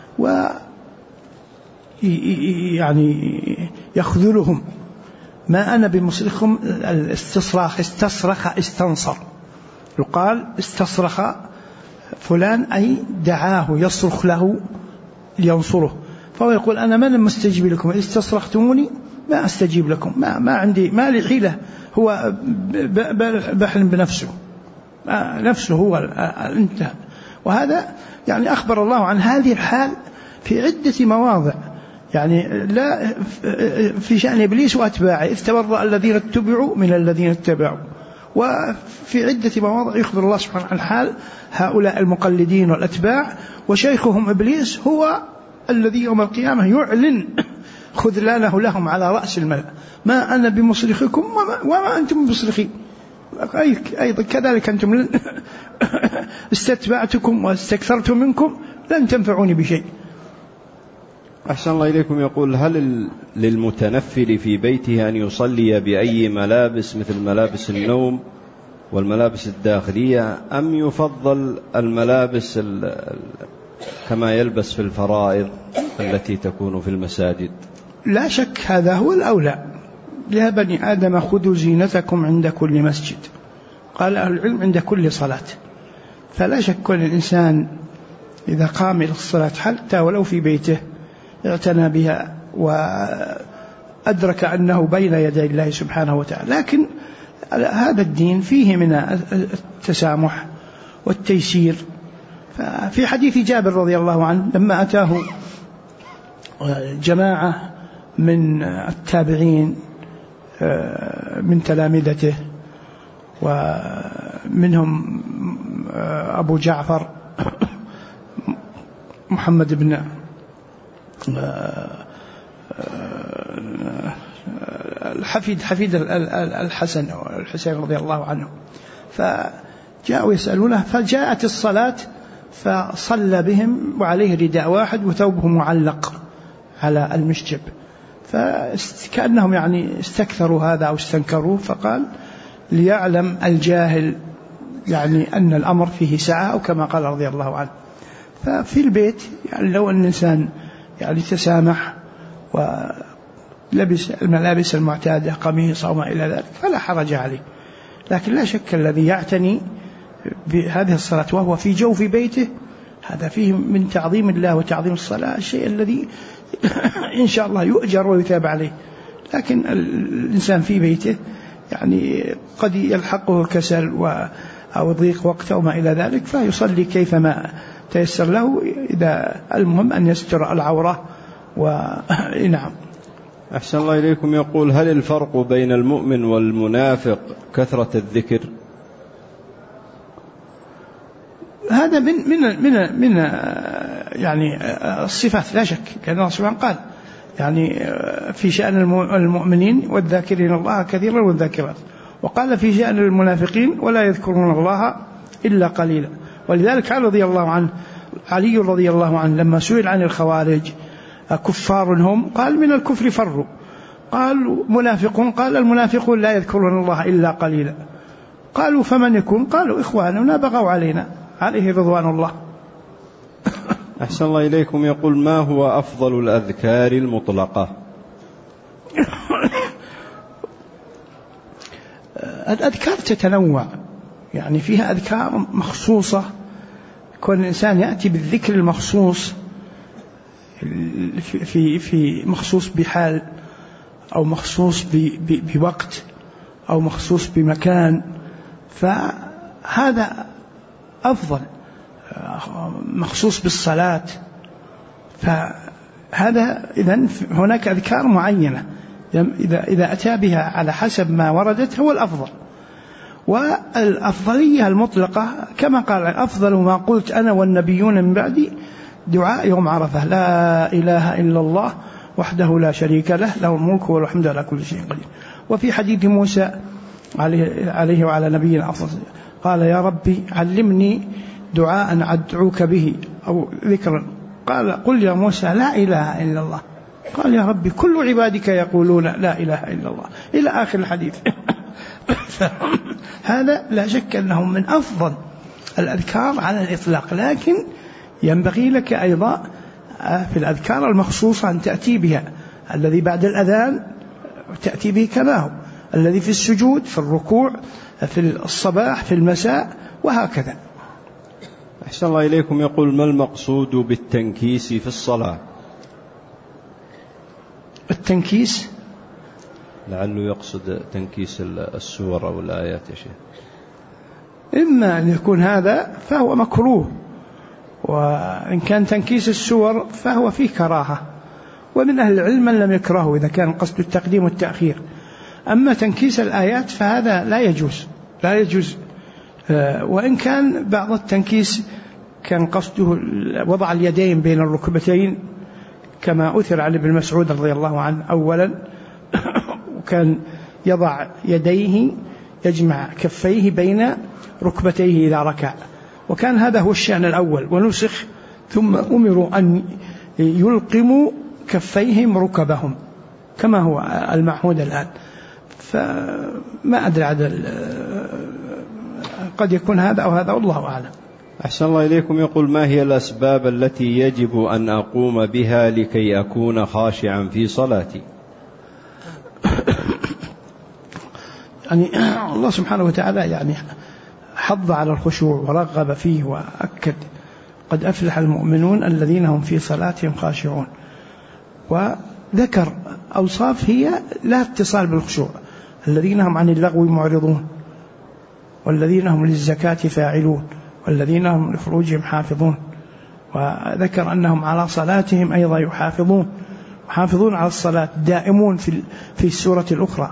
ويعني يخذلهم. ما أنا بمصرخكم، الاستصراخ، استصرخ استنصر، يقال استصرخ فلان أي دعاه يصرخ له لينصره، فهو يقول أنا من مستجيب لكم، استصرختموني ما أستجيب لكم، ما عندي، ما لي حيلة، هو بحلم بنفسه، نفسه هو انتهى. وهذا يعني أخبر الله عن هذه الحال في عدة مواضع، يعني لا في شأن إبليس وأتباعه، إذ تبرأ الذين اتبعوا من الذين اتبعوا، وفي عدة مواضع يخبر الله سبحانه عن حال هؤلاء المقلدين والأتباع، وشيخهم إبليس هو الذي يوم القيامة يعلن خذلانه لهم على رأس الملأ: ما أنا بمصرخكم وما أنتم بمصرخي. أيضا كذلك أنتم استتبعتكم واستكثرتم منكم لن تنفعوني بشيء. أحسن الله إليكم. يقول: هل للمتنفل في بيته أن يصلي بأي ملابس مثل ملابس النوم والملابس الداخلية، أم يفضل الملابس كما يلبس في الفرائض التي تكون في المساجد؟ لا شك هذا هو الأولى. يا بني آدم خذوا زينتكم عند كل مسجد، قال أهل العلم عند كل صلاة. فلا شك كل الإنسان إذا قام إلى الصلاة حتى ولو في بيته اعتنى بها وأدرك أنه بين يدي الله سبحانه وتعالى. لكن هذا الدين فيه من التسامح والتيسير. في حديث جابر رضي الله عنه لما أتاه جماعة من التابعين من تلامذته، ومنهم أبو جعفر محمد بن حفيد الحسن والحسين رضي الله عنه، فجاءوا يسألونه، فجاءت الصلاة فصلى بهم وعليه رداء واحد وثوبه معلق على المشجب، فكأنهم يعني استكثروا هذا أو استنكروه، فقال ليعلم الجاهل يعني أن الأمر فيه سعة، أو كما قال رضي الله عنه. ففي البيت يعني لو أن الإنسان يعني تسامح ولبس الملابس المعتادة قميص أو ما إلى ذلك فلا حرج عليه. لكن لا شك الذي يعتني بهذه الصلاة وهو في جوف بيته هذا فيه من تعظيم الله وتعظيم الصلاة الشيء الذي إن شاء الله يؤجر ويثاب عليه. لكن الإنسان في بيته يعني قد يلحقه كسل أو ضيق وقت أو ما إلى ذلك، فيصلي كيفما تيسر له، إذا المهم أن يستر العورة. ونعم. أحسن الله إليكم. يقول: هل الفرق بين المؤمن والمنافق كثرة الذكر؟ هذا من يعني الصفات لا شك، لأن الله سبحانه قال يعني في شأن المؤمنين والذاكرين الله كثيرا والذاكرات، وقال في شأن المنافقين ولا يذكرون الله إلا قليلا. ولذلك علي رضي الله عنه لما سئل عن الخوارج كفار هم؟ قال من الكفر فروا. قالوا منافقون؟ قال المنافقون لا يذكرون الله إلا قليلا. قالوا فمن يكون؟ قالوا إخواننا بغوا علينا عليه رضوان الله. أحسن الله إليكم. يقول: ما هو أفضل الأذكار المطلقة؟ الأذكار تتنوع، يعني فيها أذكار مخصوصة، كل إنسان يأتي بالذكر المخصوص في مخصوص بحال أو مخصوص بوقت أو مخصوص بمكان، فهذا أفضل. مخصوص بالصلاة، فهذا إذن هناك أذكار معينة إذا أتى بها على حسب ما وردت هو الأفضل. والأفضلية المطلقة كما قال أفضل ما قلت أنا والنبيون من بعدي دعاء يوم عرفة، لا إله إلا الله وحده لا شريك له، له الملك والحمد على كل شيء قدير. وفي حديث موسى عليه وعلى نبينا أفضل قال يا ربي علمني دعاء أدعوك به أو ذكرا، قال قل يا موسى لا إله إلا الله، قال يا ربي كل عبادك يقولون لا إله إلا الله، إلى آخر الحديث. هذا لا شك أنه من أفضل الأذكار على الإطلاق، لكن ينبغي لك أيضا في الأذكار المخصوصة أن تأتي بها. الذي بعد الأذان تأتي به كما هو، الذي في السجود، في الركوع، في الصباح، في المساء، وهكذا. أحسن الله إليكم. يقول ما المقصود بالتنكيس في الصلاة؟ التنكيس لعله يقصد تنكيس السور أو الآيات يا شيخ. إما أن يكون هذا فهو مكروه، وإن كان تنكيس السور فهو فيه كراهة، ومن أهل العلم من لم يكرهه إذا كان قصد التقديم والتأخير. أما تنكيس الآيات فهذا لا يجوز. وإن كان بعض التنكيس كان قصده وضع اليدين بين الركبتين كما أثر عن ابن مسعود رضي الله عنه أولا، وكان يضع يديه يجمع كفيه بين ركبتيه إذا ركع، وكان هذا هو الشأن الأول، ونسخ ثم أمروا أن يلقموا كفيهم ركبهم كما هو المعهود الآن. فما أدري قد يكون هذا أو هذا، والله أعلم. أحسن الله إليكم. يقول ما هي الأسباب التي يجب أن أقوم بها لكي أكون خاشعا في صلاتي؟ يعني الله سبحانه وتعالى يعني حض على الخشوع ورغب فيه وأكد قد أفلح المؤمنون الذين هم في صلاتهم خاشعون، وذكر أوصاف هي لا اتصال بالخشوع: الذين هم عن اللغو معرضون، والذين هم للزكاة فاعلون، والذين هم لفروجهم حافظون، وذكر أنهم على صلاتهم أيضا يحافظون على الصلاة، دائمون في السورة الأخرى.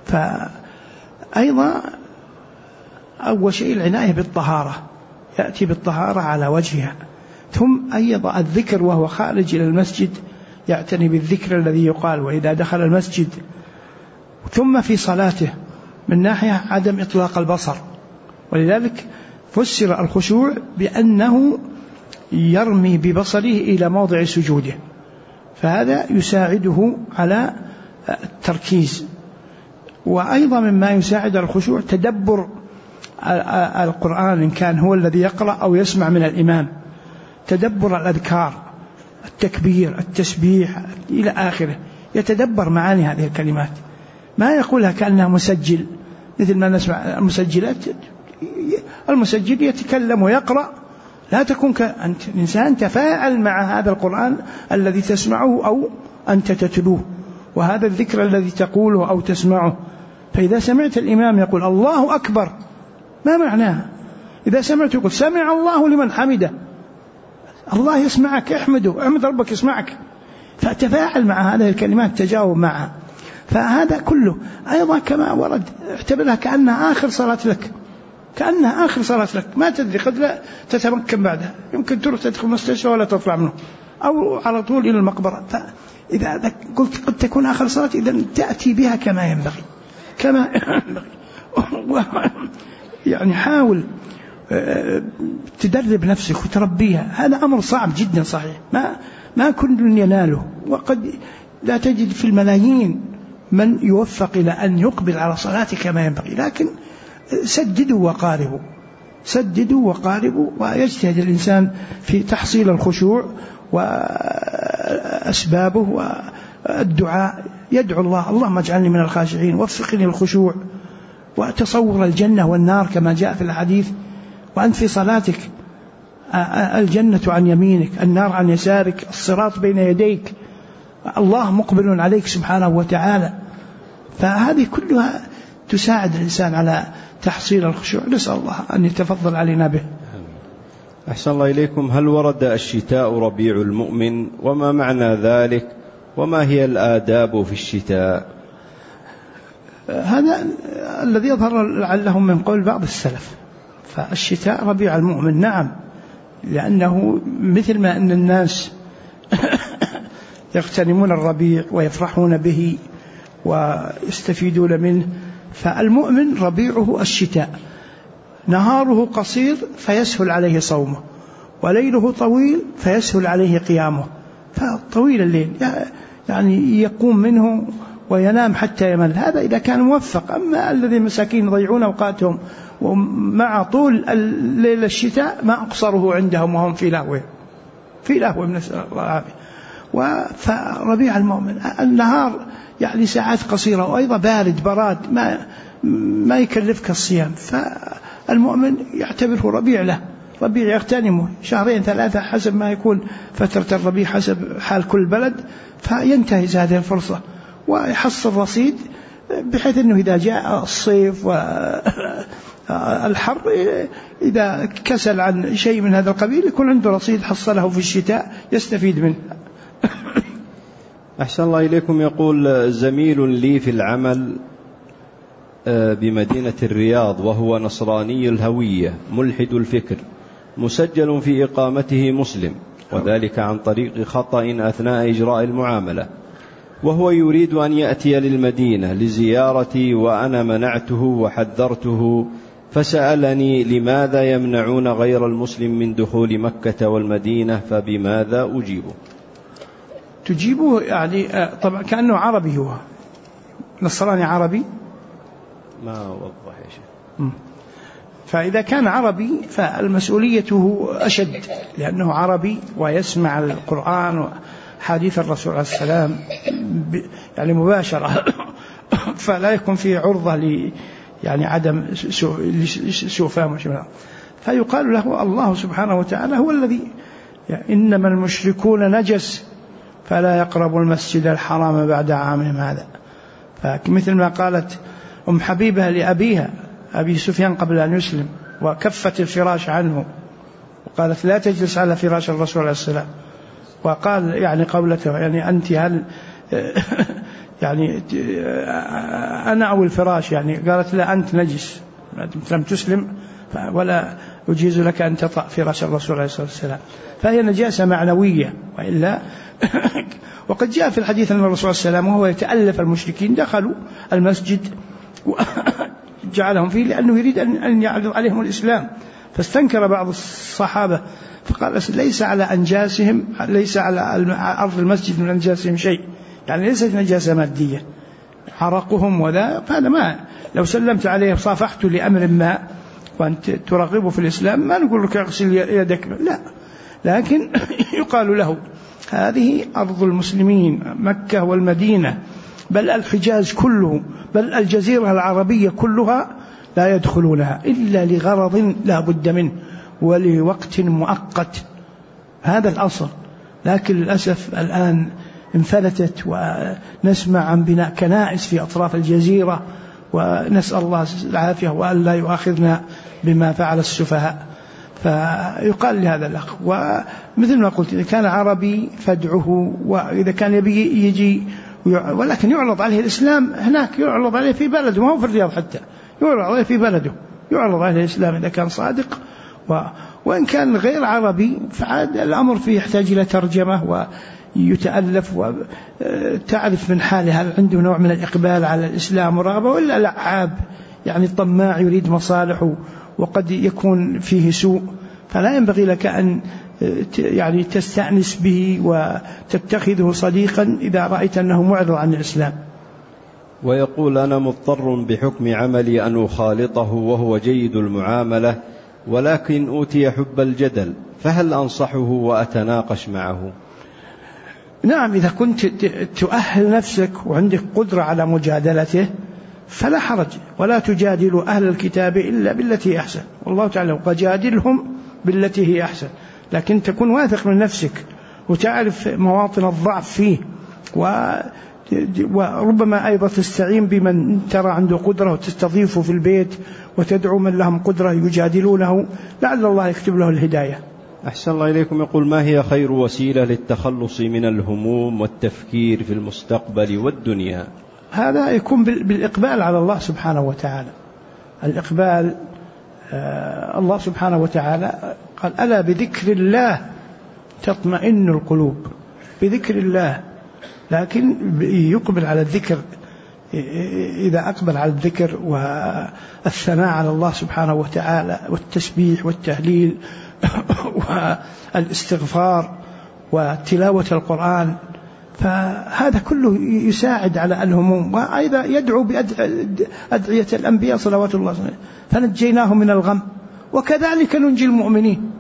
فأيضا أول شيء العناية بالطهارة، يأتي بالطهارة على وجهها، ثم أيضا الذكر وهو خارج إلى المسجد يعتني بالذكر الذي يقال وإذا دخل المسجد، ثم في صلاته من ناحية عدم إطلاق البصر، ولذلك فسر الخشوع بأنه يرمي ببصره إلى موضع سجوده، فهذا يساعده على التركيز. وأيضا مما يساعد الخشوع تدبر القرآن إن كان هو الذي يقرأ أو يسمع من الإمام، تدبر الأذكار، التكبير، التسبيح إلى آخره، يتدبر معاني هذه الكلمات، ما يقولها كأنها مسجل مثل ما نسمع المسجلات. المسجل يتكلم ويقرأ، لا تكون كأنت إنسان تفاعل مع هذا القرآن الذي تسمعه أو أنت تتلوه، وهذا الذكر الذي تقوله أو تسمعه. فإذا سمعت الإمام يقول الله أكبر، ما معناه؟ إذا سمعت يقول سمع الله لمن حمده، الله يسمعك، احمده، احمد ربك يسمعك، فتفاعل مع هذه الكلمات، تجاوب معها. فهذا كله أيضا كما ورد اعتبرها كأنها آخر صلاة لك، كأنها آخر صلاة لك، ما تدري قد لا تتمكن بعدها، يمكن تروح تدخل مستشفى ولا تطلع منه أو على طول إلى المقبرة. فإذا قلت قد تكون آخر صلاة، إذن تأتي بها كما ينبغي يعني حاول تدرب نفسك وتربيها. هذا أمر صعب جدا صحيح، ما كل يناله، وقد لا تجد في الملايين من يوفق إلى أن يقبل على صلاته كما ينبغي، لكن سددوا وقاربوا، ويجتهد الإنسان في تحصيل الخشوع وأسبابه، والدعاء، يدعو الله اللهم اجعلني من الخاشعين، وفقني الخشوع، وتصور الجنة والنار كما جاء في الحديث، وأنت في صلاتك الجنة عن يمينك، النار عن يسارك، الصراط بين يديك، الله مقبل عليك سبحانه وتعالى. فهذه كلها تساعد الإنسان على تحصيل الخشوع. نسأل الله أن يتفضل علينا به. أحسن الله إليكم. هل ورد الشتاء ربيع المؤمن؟ وما معنى ذلك؟ وما هي الآداب في الشتاء؟ هذا الذي يظهر لعلهم من قول بعض السلف. فالشتاء ربيع المؤمن، نعم، لأنه مثل ما أن الناس يغتنمون الربيع ويفرحون به ويستفيدون منه، فالمؤمن ربيعه الشتاء، نهاره قصير فيسهل عليه صومه، وليله طويل فيسهل عليه قيامه. فطويل الليل يعني يقوم منه وينام حتى يمل، هذا إذا كان موفق. أما الذي مساكين يضيعون أوقاتهم ومع طول الليل الشتاء ما أقصره عندهم وهم في لهو من الله العافية. فربيع المؤمن النهار يعني ساعات قصيرة، وأيضا بارد براد ما يكلفك الصيام. فالمؤمن يعتبره ربيع له، ربيع يغتنمه 2-3 حسب ما يكون فترة الربيع حسب حال كل بلد، فينتهز هذه الفرصة ويحصل رصيد، بحيث أنه إذا جاء الصيف والحر إذا كسل عن شيء من هذا القبيل يكون عنده رصيد حصله في الشتاء يستفيد منه. أحسن الله إليكم. يقول زميل لي في العمل بمدينة الرياض وهو نصراني الهوية ملحد الفكر، مسجل في إقامته مسلم، وذلك عن طريق خطأ أثناء إجراء المعاملة، وهو يريد أن يأتي للمدينة لزيارتي، وأنا منعته وحذرته، فسألني لماذا يمنعون غير المسلم من دخول مكة والمدينة، فبماذا أجيبه؟ تجيبه يعني طبعا كأنه عربي، هو نصراني عربي ما وضح يا شيخ. فإذا كان عربي فالمسؤوليته أشد، لأنه عربي ويسمع القرآن وحديث الرسول عليه السلام يعني مباشرة، فلا يكون فيه عرضة يعني عدم سوء فهم. فيقال له الله سبحانه وتعالى هو الذي يعني إنما المشركون نجس فلا يقربوا المسجد الحرام بعد عامهم هذا. فمثل ما قالت أم حبيبة لأبيها أبي سفيان قبل أن يسلم وكفت الفراش عنه وقالت لا تجلس على فراش الرسول عليه السلام، وقال يعني قولته يعني أنت هل يعني أنا أو الفراش، يعني قالت لا أنت نجس لم تسلم ولا أجيز لك أن تطأ فراش الرسول عليه الصلاة والسلام. فهي نجاسة معنوية، وإلا وقد جاء في الحديث أن الرسول صلى الله عليه وسلم وهو يتألف المشركين دخلوا المسجد وجعلهم فيه لأنه يريد أن يعرض عليهم الإسلام، فاستنكر بعض الصحابة فقال ليس على أنجاسهم، ليس على أرض المسجد من أنجاسهم شيء، يعني ليست نجاسة مادية حرقهم وذا، فهذا ما لو سلمت عليه صافحت لأمر ما وأنت ترغبه في الإسلام ما نقول لك اغسل يدك، لا، لكن يقال له هذه أرض المسلمين مكة والمدينة، بل الحجاز كله، بل الجزيرة العربية كلها لا يدخلونها إلا لغرض لا بد منه ولوقت مؤقت، هذا الأصل. لكن للأسف الآن انفلتت ونسمع عن بناء كنائس في أطراف الجزيرة، ونسأل الله العافية وأن لا يؤاخذنا بما فعل السفهاء. فيقال لهذا الأخ، ومثل ما قلت إذا كان عربي فادعه، وإذا كان يبي يجي ولكن يعرض عليه الإسلام هناك، يعرض عليه في بلده، ما هو في الرياض حتى، يعرض عليه في بلده، يعرض عليه الإسلام إذا كان صادق، وإن كان غير عربي فعاد الأمر فيه يحتاج إلى ترجمة ويتألف وتعرف من حاله هل عنده نوع من الإقبال على الإسلام ورغبة، ولا لعاب يعني طماع يريد مصالحه وقد يكون فيه سوء. فلا ينبغي لك أن يعني تستأنس به وتتخذه صديقا إذا رأيت أنه معرض عن الإسلام. ويقول أنا مضطر بحكم عملي أن أخالطه وهو جيد المعاملة، ولكن أوتي حب الجدل، فهل أنصحه وأتناقش معه؟ نعم، إذا كنت تؤهل نفسك وعندك قدرة على مجادلته فلا حرج، ولا تجادل أهل الكتاب إلا بالتي أحسن، والله تعالى وجادلهم بالتي هي أحسن، لكن تكون واثق من نفسك وتعرف مواطن الضعف فيه وربما أيضا تستعين بمن ترى عنده قدرة وتستضيفه في البيت وتدعو من لهم قدرة يجادلونه، لعل الله يكتب له الهداية. أحسن الله إليكم. يقول: ما هي خير وسيلة للتخلص من الهموم والتفكير في المستقبل والدنيا؟ هذا يكون بالإقبال على الله سبحانه وتعالى. الإقبال، الله سبحانه وتعالى قال: ألا بذكر الله تطمئن القلوب. بذكر الله، لكن يقبل على الذكر. إذا أقبل على الذكر والثناء على الله سبحانه وتعالى والتسبيح والتهليل والاستغفار وتلاوة القرآن، فهذا كله يساعد على الهموم. وأيضا يدعو بأدعية الأنبياء صلوات الله عليهم: فنجيناه من الغم وكذلك ننجي المؤمنين.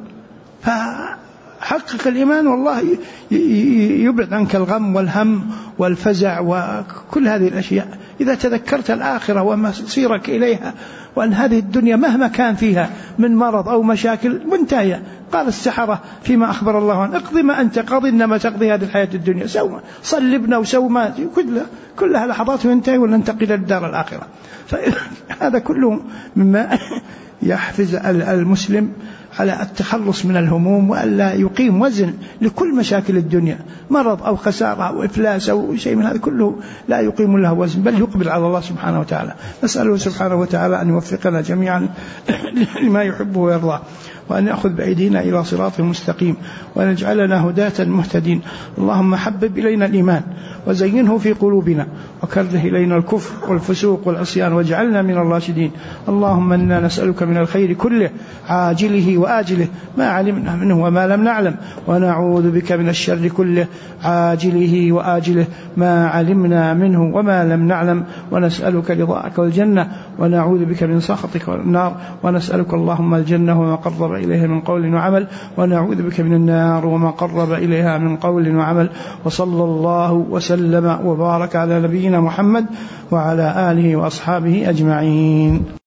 فحقق الإيمان والله يبعد عنك الغم والهم والفزع وكل هذه الأشياء. إذا تذكرت الآخرة ومصيرك إليها، وأن هذه الدنيا مهما كان فيها من مرض أو مشاكل منتهية. قال السحرة فيما أخبر الله عنه: اقضي ما أنت قاض إنما تقضي هذه الحياة الدنيا، صلبنا وسوما كلها لحظات وينتهي وننتقل إلى الدار الآخرة. فهذا كله مما يحفز المسلم على التخلص من الهموم، وألا يقيم وزن لكل مشاكل الدنيا، مرض أو خسارة أو إفلاس أو شيء من هذا كله لا يقيم له وزن، بل يقبل على الله سبحانه وتعالى. نسأله سبحانه وتعالى أن يوفقنا جميعا لما يحبه ويرضاه، وأن يأخذ بأيدينا إلى صراط مستقيم، وأن يجعلنا هداة مهتدين. اللهم حبب إلينا الإيمان وزينه في قلوبنا، وكره إلينا الكفر والفسوق والعصيان، واجعلنا من الراشدين. اللهم إنا نسألك من الخير كله عاجله وآجله ما علمنا منه وما لم نعلم، ونعوذ بك من الشر كله عاجله وآجله ما علمنا منه وما لم نعلم، ونسألك رضاك والجنة، ونعوذ بك من سخطك والنار. ونسألك اللهم الجنة وما قرب إليها من قول وعمل، ونعوذ بك من النار وما قرب إليها من قول وعمل. وصلى الله وسلم وبارك على نبينا محمد وعلى آله وأصحابه أجمعين.